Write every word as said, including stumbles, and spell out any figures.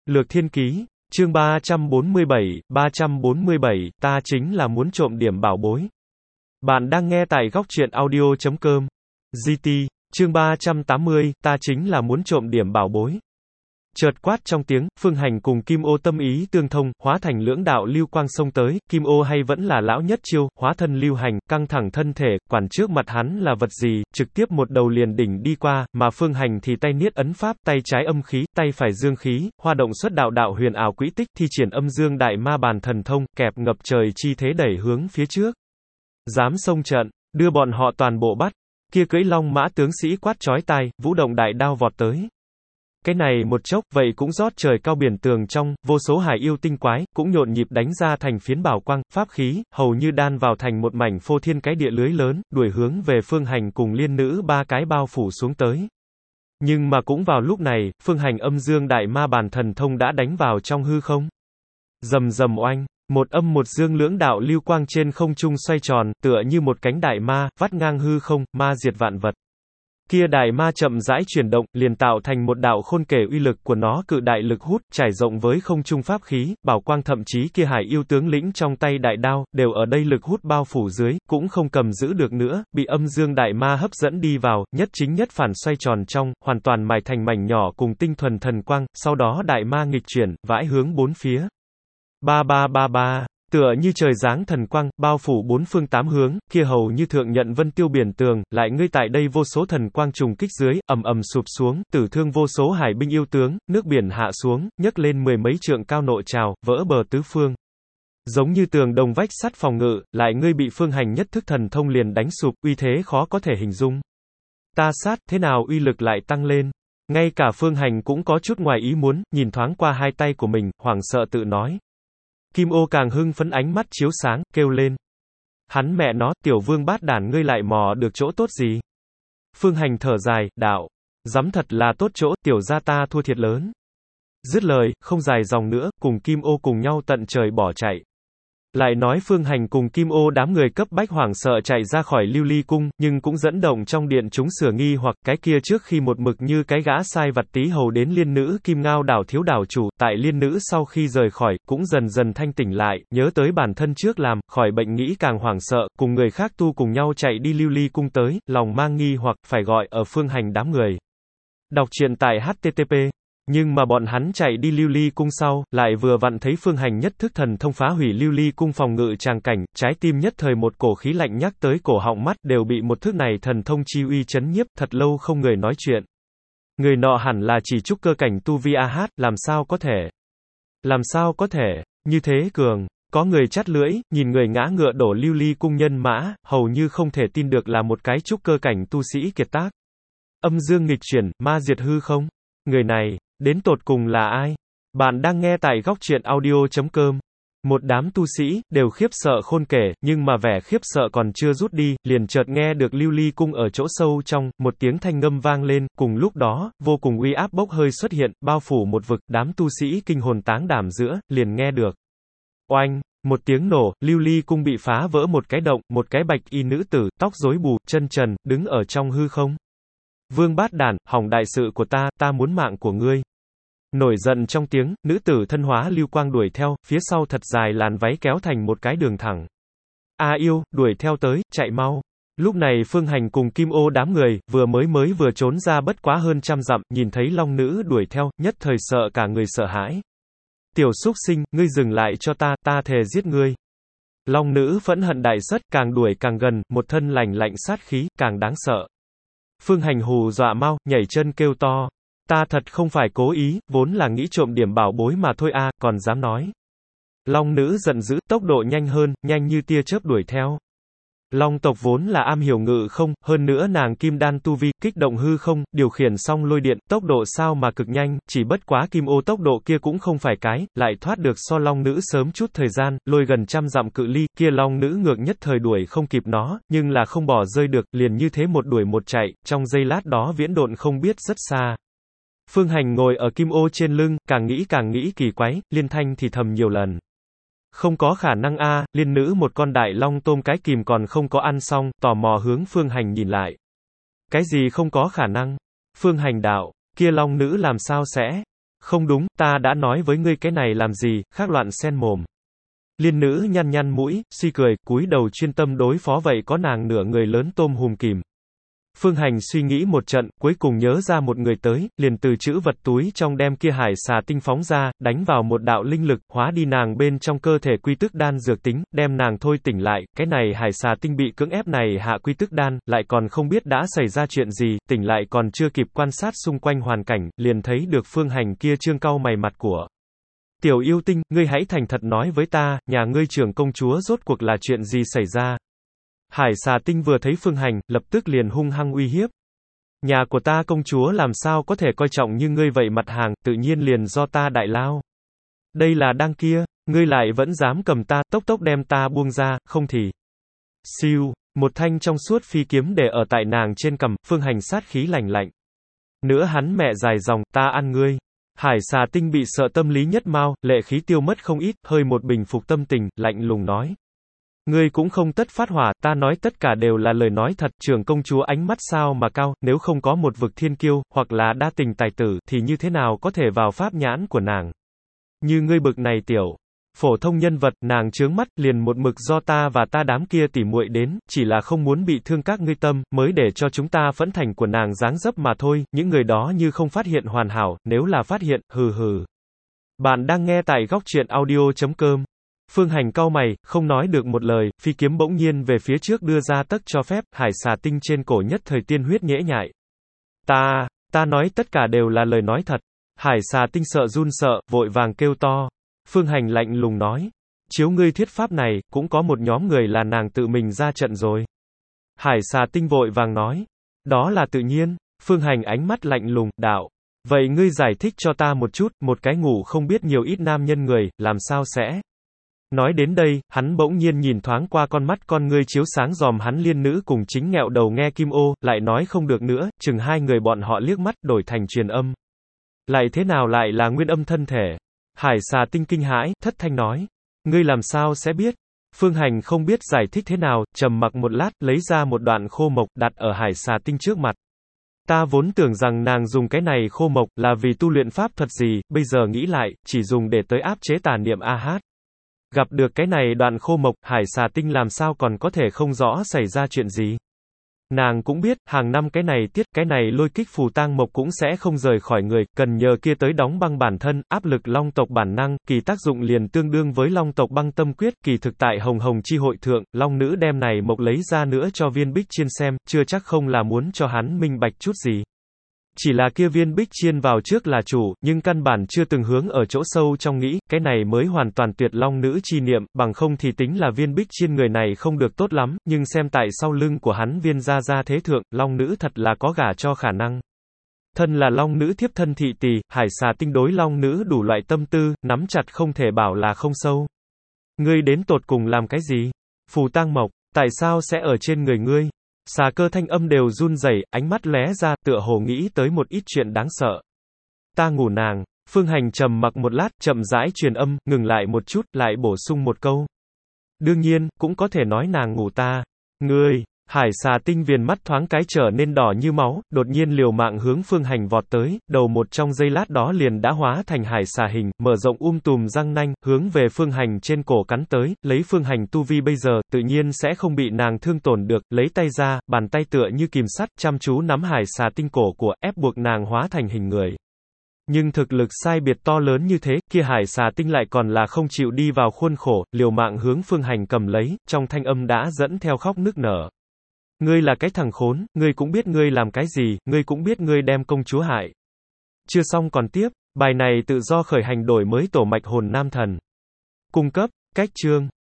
Lược Thiên Ký, chương ba trăm bốn mươi bảy, ba trăm bốn mươi bảy, ta chính là muốn trộm điểm bảo bối. Bạn đang nghe tại góc truyện audio chấm com. giê tê, chương ba trăm tám mươi, ta chính là muốn trộm điểm bảo bối. Chợt quát trong tiếng, Phương Hành cùng Kim Ô tâm ý tương thông, hóa thành lưỡng đạo lưu quang xông tới, Kim Ô hay vẫn là lão nhất chiêu, hóa thân lưu hành, căng thẳng thân thể, quản trước mặt hắn là vật gì, trực tiếp một đầu liền đỉnh đi qua, mà Phương Hành thì tay niết ấn pháp, tay trái âm khí, tay phải dương khí, hoa động xuất đạo đạo huyền ảo quỹ tích, thi triển âm dương đại ma bàn thần thông, kẹp ngập trời chi thế đẩy hướng phía trước. Dám xông trận, đưa bọn họ toàn bộ bắt, kia cưỡi long mã tướng sĩ quát chói tai, vũ động đại đao vọt tới. Cái này một chốc, vậy cũng rót trời cao biển tường trong, vô số hải yêu tinh quái, cũng nhộn nhịp đánh ra thành phiến bảo quang, pháp khí, hầu như đan vào thành một mảnh phô thiên cái địa lưới lớn, đuổi hướng về Phương Hành cùng liên nữ ba cái bao phủ xuống tới. Nhưng mà cũng vào lúc này, Phương Hành âm dương đại ma bàn thần thông đã đánh vào trong hư không. Rầm rầm oanh, một âm một dương lưỡng đạo lưu quang trên không trung xoay tròn, tựa như một cánh đại ma, vắt ngang hư không, ma diệt vạn vật. Kia đại ma chậm rãi chuyển động, liền tạo thành một đạo khôn kể uy lực của nó cự đại lực hút, trải rộng với không trung pháp khí, bảo quang thậm chí kia hải yêu tướng lĩnh trong tay đại đao, đều ở đây lực hút bao phủ dưới, cũng không cầm giữ được nữa, bị âm dương đại ma hấp dẫn đi vào, nhất chính nhất phản xoay tròn trong, hoàn toàn mài thành mảnh nhỏ cùng tinh thuần thần quang, sau đó đại ma nghịch chuyển, vãi hướng bốn phía. Ba ba ba ba. Tựa như trời giáng thần quang, bao phủ bốn phương tám hướng, kia hầu như thượng nhận vân tiêu biển tường, lại ngươi tại đây vô số thần quang trùng kích dưới, ầm ầm sụp xuống, tử thương vô số hải binh yêu tướng, nước biển hạ xuống, nhấc lên mười mấy trượng cao nộ trào, vỡ bờ tứ phương. Giống như tường đồng vách sắt phòng ngự, lại ngươi bị Phương Hành nhất thức thần thông liền đánh sụp, uy thế khó có thể hình dung. Ta sát, thế nào uy lực lại tăng lên? Ngay cả Phương Hành cũng có chút ngoài ý muốn, nhìn thoáng qua hai tay của mình, hoảng sợ tự nói. Kim Ô càng hưng phấn ánh mắt chiếu sáng, kêu lên. Hắn mẹ nó, tiểu vương bát đản ngươi lại mò được chỗ tốt gì? Phương Hành thở dài, đạo. Dám thật là tốt chỗ, tiểu gia ta thua thiệt lớn. Dứt lời, không dài dòng nữa, cùng Kim Ô cùng nhau tận trời bỏ chạy. Lại nói Phương Hành cùng Kim Ô đám người cấp bách hoảng sợ chạy ra khỏi Lưu Ly cung, nhưng cũng dẫn động trong điện chúng sửa nghi hoặc cái kia trước khi một mực như cái gã sai vặt tí hầu đến liên nữ Kim Ngao đảo thiếu đảo chủ, tại liên nữ sau khi rời khỏi, cũng dần dần thanh tỉnh lại, nhớ tới bản thân trước làm, khỏi bệnh nghĩ càng hoảng sợ, cùng người khác tu cùng nhau chạy đi Lưu Ly cung tới, lòng mang nghi hoặc, phải gọi ở Phương Hành đám người. Đọc truyện tại H T T P. Nhưng mà bọn hắn chạy đi Lưu Ly cung sau, lại vừa vặn thấy Phương Hành nhất thức thần thông phá hủy Lưu Ly cung phòng ngự tràng cảnh, trái tim nhất thời một cổ khí lạnh nhắc tới cổ họng mắt, đều bị một thức này thần thông chi uy chấn nhiếp, thật lâu không người nói chuyện. Người nọ hẳn là chỉ trúc cơ cảnh tu vi a hát, làm sao có thể? Làm sao có thể? Như thế cường. Có người chắt lưỡi, nhìn người ngã ngựa đổ Lưu Ly cung nhân mã, hầu như không thể tin được là một cái trúc cơ cảnh tu sĩ kiệt tác. Âm dương nghịch chuyển, ma diệt hư không? Người này, đến tột cùng là ai? Bạn đang nghe tại góc truyện audio chấm com. Một đám tu sĩ, đều khiếp sợ khôn kể, nhưng mà vẻ khiếp sợ còn chưa rút đi, liền chợt nghe được Lưu Ly cung ở chỗ sâu trong, một tiếng thanh ngâm vang lên, cùng lúc đó, vô cùng uy áp bốc hơi xuất hiện, bao phủ một vực, đám tu sĩ kinh hồn táng đảm giữa, liền nghe được. Oanh! Một tiếng nổ, Lưu Ly cung bị phá vỡ một cái động, một cái bạch y nữ tử, tóc rối bù, chân trần, đứng ở trong hư không. Vương bát đản, hỏng đại sự của ta, ta muốn mạng của ngươi. Nổi giận trong tiếng, nữ tử thân hóa lưu quang đuổi theo, phía sau thật dài làn váy kéo thành một cái đường thẳng. A yêu, đuổi theo tới, chạy mau. Lúc này Phương Hành cùng Kim Ô đám người, vừa mới mới vừa trốn ra bất quá hơn trăm dặm, nhìn thấy long nữ đuổi theo, nhất thời sợ cả người sợ hãi. Tiểu súc sinh, ngươi dừng lại cho ta, ta thề giết ngươi. Long nữ phẫn hận đại sất, càng đuổi càng gần, một thân lạnh lạnh sát khí, càng đáng sợ. Phương Hành hù dọa mau, nhảy chân kêu to. Ta thật không phải cố ý, vốn là nghĩ trộm điểm bảo bối mà thôi a, à, còn dám nói. Long nữ giận dữ, tốc độ nhanh hơn, nhanh như tia chớp đuổi theo. Long tộc vốn là am hiểu ngự không, hơn nữa nàng kim đan tu vi, kích động hư không, điều khiển xong lôi điện, tốc độ sao mà cực nhanh, chỉ bất quá Kim Ô tốc độ kia cũng không phải cái, lại thoát được so long nữ sớm chút thời gian, lôi gần trăm dặm cự ly, kia long nữ ngược nhất thời đuổi không kịp nó, nhưng là không bỏ rơi được, liền như thế một đuổi một chạy, trong giây lát đó viễn độn không biết rất xa. Phương Hành ngồi ở Kim Ô trên lưng, càng nghĩ càng nghĩ kỳ quái, liên thanh thì thầm nhiều lần. Không có khả năng a, à, liên nữ một con đại long tôm cái kìm còn không có ăn xong, tò mò hướng Phương Hành nhìn lại. Cái gì không có khả năng? Phương Hành đạo, kia long nữ làm sao sẽ? Không đúng, ta đã nói với ngươi cái này làm gì, khác loạn xen mồm. Liên nữ nhăn nhăn mũi, suy cười, cúi đầu chuyên tâm đối phó vậy có nàng nửa người lớn tôm hùm kìm. Phương Hành suy nghĩ một trận, cuối cùng nhớ ra một người tới, liền từ chữ vật túi trong đem kia hải xà tinh phóng ra, đánh vào một đạo linh lực, hóa đi nàng bên trong cơ thể quy tức đan dược tính, đem nàng thôi tỉnh lại, cái này hải xà tinh bị cưỡng ép này hạ quy tức đan, lại còn không biết đã xảy ra chuyện gì, tỉnh lại còn chưa kịp quan sát xung quanh hoàn cảnh, liền thấy được Phương Hành kia trương cau mày mặt của. Tiểu yêu tinh, ngươi hãy thành thật nói với ta, nhà ngươi trưởng công chúa rốt cuộc là chuyện gì xảy ra? Hải xà tinh vừa thấy Phương Hành, lập tức liền hung hăng uy hiếp. Nhà của ta công chúa làm sao có thể coi trọng như ngươi vậy mặt hàng, tự nhiên liền do ta đại lao. Đây là đang kia, ngươi lại vẫn dám cầm ta, tốc tốc đem ta buông ra, không thì. Siêu, một thanh trong suốt phi kiếm để ở tại nàng trên cằm, Phương Hành sát khí lạnh lạnh. Nữa hắn mẹ dài dòng, ta ăn ngươi. Hải xà tinh bị sợ tâm lý nhất mau, lệ khí tiêu mất không ít, hơi một bình phục tâm tình, lạnh lùng nói. Ngươi cũng không tất phát hỏa, ta nói tất cả đều là lời nói thật, trưởng công chúa ánh mắt sao mà cao, nếu không có một vực thiên kiêu, hoặc là đa tình tài tử, thì như thế nào có thể vào pháp nhãn của nàng. Như ngươi bực này tiểu, phổ thông nhân vật, nàng chướng mắt, liền một mực do ta và ta đám kia tỉ muội đến, chỉ là không muốn bị thương các ngươi tâm, mới để cho chúng ta phẫn thành của nàng dáng dấp mà thôi, những người đó như không phát hiện hoàn hảo, nếu là phát hiện, hừ hừ. Bạn đang nghe tại góc truyện audio chấm com. Phương Hành cau mày, không nói được một lời, phi kiếm bỗng nhiên về phía trước đưa ra tất cho phép, hải xà tinh trên cổ nhất thời tiên huyết nhễ nhại. Ta, ta nói tất cả đều là lời nói thật. Hải xà tinh sợ run sợ, vội vàng kêu to. Phương Hành lạnh lùng nói. Chiếu ngươi thuyết pháp này, cũng có một nhóm người là nàng tự mình ra trận rồi. Hải xà tinh vội vàng nói. Đó là tự nhiên. Phương Hành ánh mắt lạnh lùng, đạo. Vậy ngươi giải thích cho ta một chút, một cái ngủ không biết nhiều ít nam nhân người, làm sao sẽ... Nói đến đây, hắn bỗng nhiên nhìn thoáng qua con mắt con ngươi chiếu sáng dòm hắn liên nữ cùng chính nghẹo đầu nghe kim ô, lại nói không được nữa, chừng hai người bọn họ liếc mắt đổi thành truyền âm. Lại thế nào lại là nguyên âm thân thể? Hải xà tinh kinh hãi, thất thanh nói. Ngươi làm sao sẽ biết? Phương Hành không biết giải thích thế nào, trầm mặc một lát, lấy ra một đoạn khô mộc, đặt ở hải xà tinh trước mặt. Ta vốn tưởng rằng nàng dùng cái này khô mộc, là vì tu luyện pháp thuật gì, bây giờ nghĩ lại, chỉ dùng để tới áp chế tà niệm a hát. Gặp được cái này đoạn khô mộc, hải xà tinh làm sao còn có thể không rõ xảy ra chuyện gì. Nàng cũng biết, hàng năm cái này tiết, cái này lôi kích phù tang mộc cũng sẽ không rời khỏi người, cần nhờ kia tới đóng băng bản thân, áp lực long tộc bản năng, kỳ tác dụng liền tương đương với long tộc băng tâm quyết, kỳ thực tại hồng hồng chi hội thượng, long nữ đem này mộc lấy ra nữa cho viên bích chiên xem, chưa chắc không là muốn cho hắn minh bạch chút gì. Chỉ là kia viên bích chiên vào trước là chủ, nhưng căn bản chưa từng hướng ở chỗ sâu trong nghĩ, cái này mới hoàn toàn tuyệt long nữ chi niệm, bằng không thì tính là viên bích chiên người này không được tốt lắm, nhưng xem tại sau lưng của hắn viên gia gia thế thượng, long nữ thật là có gả cho khả năng. Thân là long nữ thiếp thân thị tỳ, hải xà tinh đối long nữ đủ loại tâm tư, nắm chặt không thể bảo là không sâu. Ngươi đến tột cùng làm cái gì? Phù tang mộc, tại sao sẽ ở trên người ngươi? Xà cơ thanh âm đều run rẩy, ánh mắt lóe ra, tựa hồ nghĩ tới một ít chuyện đáng sợ. Ta ngủ nàng. Phương Hành trầm mặc một lát, chậm rãi truyền âm, ngừng lại một chút, lại bổ sung một câu. Đương nhiên, cũng có thể nói nàng ngủ ta. Ngươi, hải xà tinh viền mắt thoáng cái trở nên đỏ như máu, đột nhiên liều mạng hướng Phương Hành vọt tới, đầu một trong giây lát đó liền đã hóa thành hải xà hình, mở rộng um tùm răng nanh, hướng về Phương Hành trên cổ cắn tới, lấy Phương Hành tu vi bây giờ, tự nhiên sẽ không bị nàng thương tổn được, lấy tay ra, bàn tay tựa như kìm sắt, chăm chú nắm hải xà tinh cổ của, ép buộc nàng hóa thành hình người. Nhưng thực lực sai biệt to lớn như thế, kia hải xà tinh lại còn là không chịu đi vào khuôn khổ, liều mạng hướng Phương Hành cầm lấy, trong thanh âm đã dẫn theo khóc nức nở. Ngươi là cái thằng khốn, ngươi cũng biết ngươi làm cái gì, ngươi cũng biết ngươi đem công chúa hại. Chưa xong còn tiếp, bài này tự do khởi hành đổi mới tổ mạch hồn nam thần. Cung cấp, cách chương.